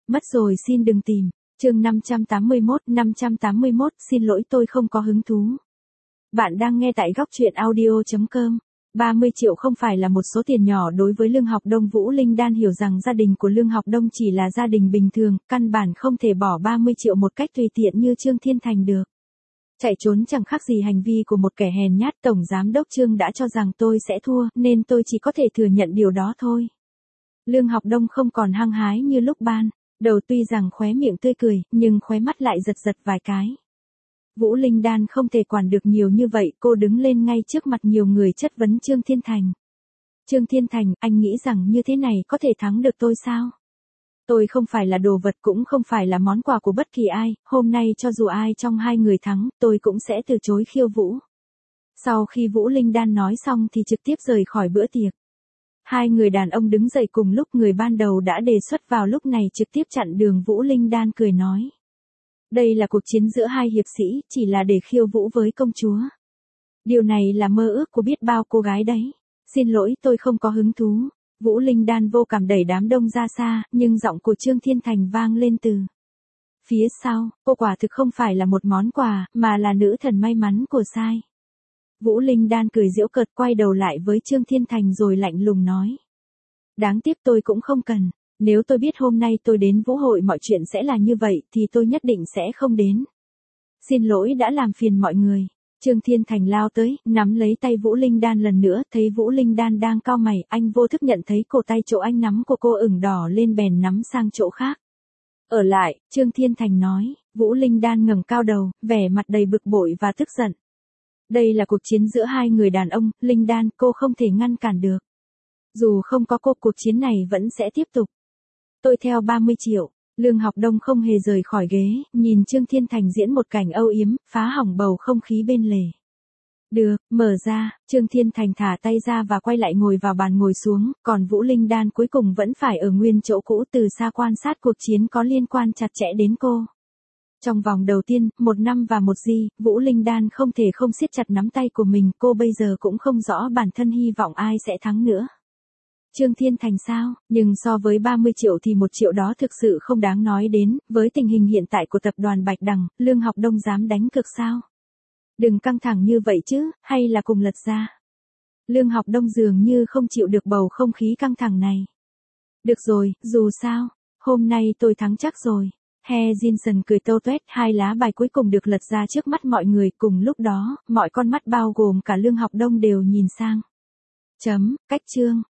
Mất rồi xin đừng tìm. Chương 581, xin lỗi tôi không có hứng thú. Bạn đang nghe tại góc truyện audio.com. 30 triệu không phải là một số tiền nhỏ đối với Lương Học Đông. Vũ Linh Đan hiểu rằng gia đình của Lương Học Đông chỉ là gia đình bình thường, căn bản không thể bỏ 30 triệu một cách tùy tiện như Trương Thiên Thành được. Chạy trốn chẳng khác gì hành vi của một kẻ hèn nhát. Tổng giám đốc Trương đã cho rằng tôi sẽ thua, nên tôi chỉ có thể thừa nhận điều đó thôi. Lương Học Đông không còn hăng hái như lúc ban đầu, tuy rằng khóe miệng tươi cười, nhưng khóe mắt lại giật giật vài cái. Vũ Linh Đan không thể quản được nhiều như vậy, cô đứng lên ngay trước mặt nhiều người chất vấn Trương Thiên Thành. Trương Thiên Thành, anh nghĩ rằng như thế này có thể thắng được tôi sao? Tôi không phải là đồ vật, cũng không phải là món quà của bất kỳ ai, hôm nay cho dù ai trong hai người thắng, tôi cũng sẽ từ chối khiêu vũ. Sau khi Vũ Linh Đan nói xong thì trực tiếp rời khỏi bữa tiệc. Hai người đàn ông đứng dậy cùng lúc. Người ban đầu đã đề xuất vào lúc này trực tiếp chặn đường Vũ Linh Đan, cười nói. Đây là cuộc chiến giữa hai hiệp sĩ, chỉ là để khiêu vũ với công chúa. Điều này là mơ ước của biết bao cô gái đấy. Xin lỗi, tôi không có hứng thú. Vũ Linh Đan vô cảm đẩy đám đông ra xa, nhưng giọng của Trương Thiên Thành vang lên từ phía sau. Cô quả thực không phải là một món quà, mà là nữ thần may mắn của sai. Vũ Linh Đan cười giễu cợt, quay đầu lại với Trương Thiên Thành rồi lạnh lùng nói. Đáng tiếc tôi cũng không cần. Nếu tôi biết hôm nay tôi đến vũ hội mọi chuyện sẽ là như vậy, thì tôi nhất định sẽ không đến. Xin lỗi đã làm phiền mọi người. Trương Thiên Thành lao tới, nắm lấy tay Vũ Linh Đan lần nữa, thấy Vũ Linh Đan đang cau mày, anh vô thức nhận thấy cổ tay chỗ anh nắm của cô ửng đỏ lên, bèn nắm sang chỗ khác. Ở lại, Trương Thiên Thành nói. Vũ Linh Đan ngẩng cao đầu, vẻ mặt đầy bực bội và tức giận. Đây là cuộc chiến giữa hai người đàn ông, Linh Đan, cô không thể ngăn cản được. Dù không có cô, cuộc chiến này vẫn sẽ tiếp tục. Tôi theo 30 triệu. Lương Học Đông không hề rời khỏi ghế, nhìn Trương Thiên Thành diễn một cảnh âu yếm, phá hỏng bầu không khí bên lề. Được, mở ra. Trương Thiên Thành thả tay ra và quay lại ngồi vào bàn ngồi xuống, còn Vũ Linh Đan cuối cùng vẫn phải ở nguyên chỗ cũ, từ xa quan sát cuộc chiến có liên quan chặt chẽ đến cô. Trong vòng đầu tiên, 1 năm và 1 giây, Vũ Linh Đan không thể không siết chặt nắm tay của mình, cô bây giờ cũng không rõ bản thân hy vọng ai sẽ thắng nữa. Trương Thiên Thành sao? Nhưng so với 30 triệu thì 1 triệu đó thực sự không đáng nói đến, với tình hình hiện tại của tập đoàn Bạch Đằng, Lương Học Đông dám đánh cược sao? Đừng căng thẳng như vậy chứ, hay là cùng lật ra? Lương Học Đông dường như không chịu được bầu không khí căng thẳng này. Được rồi, dù sao, hôm nay tôi thắng chắc rồi. He Jinson cười tâu tuét, 2 lá bài cuối cùng được lật ra trước mắt mọi người, cùng lúc đó, mọi con mắt bao gồm cả Lương Học Đông đều nhìn sang. Cách chương.